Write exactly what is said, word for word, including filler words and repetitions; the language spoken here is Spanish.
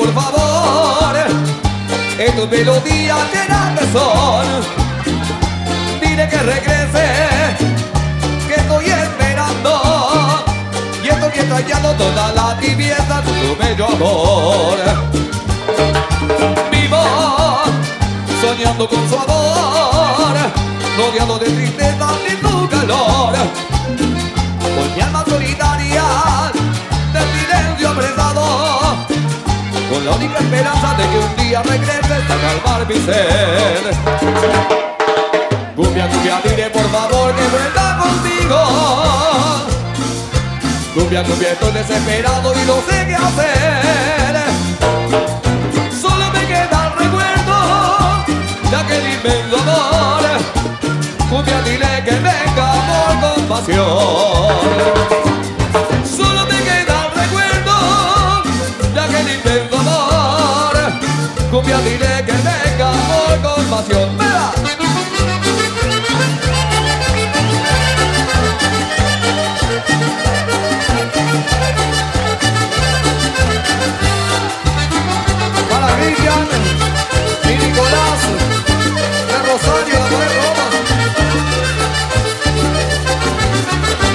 por favor en tus melodías llenas de son. Dile que regrese, que estoy esperando y estoy extrañando toda la tibieza de tu bello amor. Vivo soñando con su amor, rodeado de tristeza y tu calor. Con mi alma solitaria del silencio apresado, con la única esperanza de que un día regreses a calmar mi sed. Cumbia, cumbia, dile por favor que vuelva contigo. Cumbia, cumbia, estoy desesperado y no sé qué hacer. Solo me queda el recuerdo de aquel inmenso amor. Cumbia, dile que venga por compasión. Solo me queda el recuerdo de aquel inmenso amor. Cumbia, dile que venga por compasión.